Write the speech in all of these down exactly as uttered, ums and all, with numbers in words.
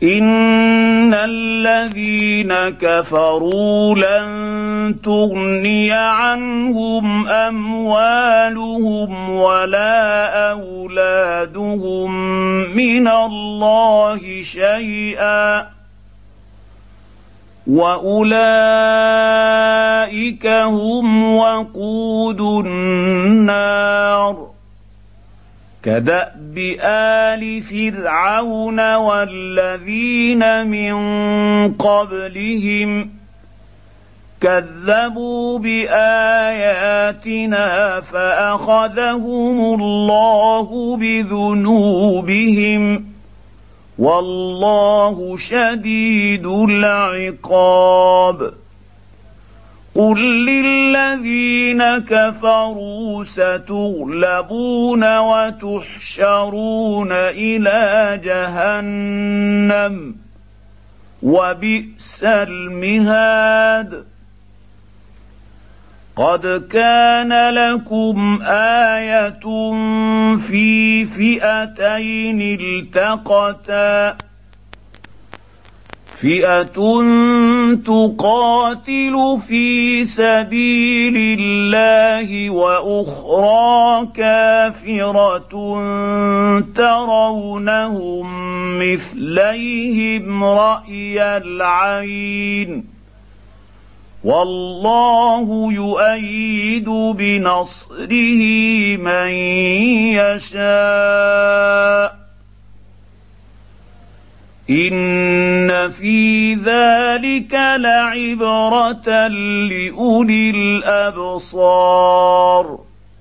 إن الذين كفروا لن تغني عنهم أموالهم ولا أولادهم من الله شيئا وأولئك هم وقود النار كدأب آل فرعون والذين من قبلهم كذبوا بآياتنا فأخذهم الله بذنوبهم والله شديد العقاب قل للذين كفروا ستغلبون وتحشرون إلى جهنم وبئس المهاد قد كان لكم آية في فئتين التقتا فئة تقاتل في سبيل الله وأخرى كافرة ترونهم مثليهم رأي العين والله يؤيد بنصره من يشاء إن في ذلك لعبرة لأولي الأبصار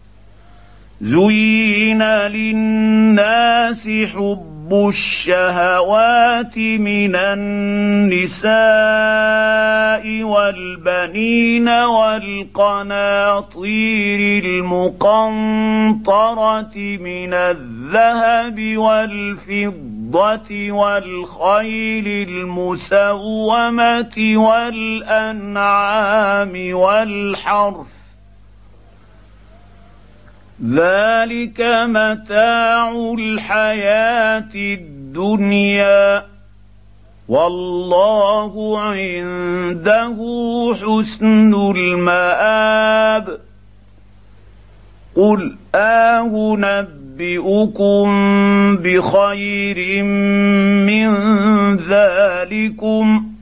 زين للناس حب الشهوات من النساء والبنين والقناطير المقنطرة من الذهب والفضة والخيل المسومة والأنعام والحرث ذلك متاع الحياة الدنيا والله عنده حسن المآب قل أنبئكم بخير من ذلكم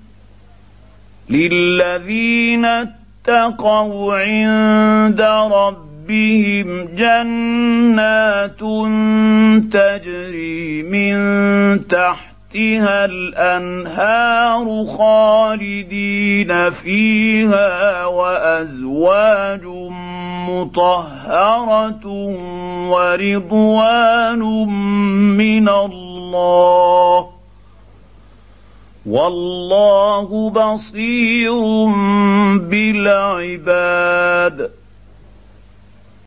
للذين اتقوا عند ربهم بهم جنات تجري من تحتها الأنهار خالدين فيها وأزواج مطهرة ورضوان من الله والله بصير بالعباد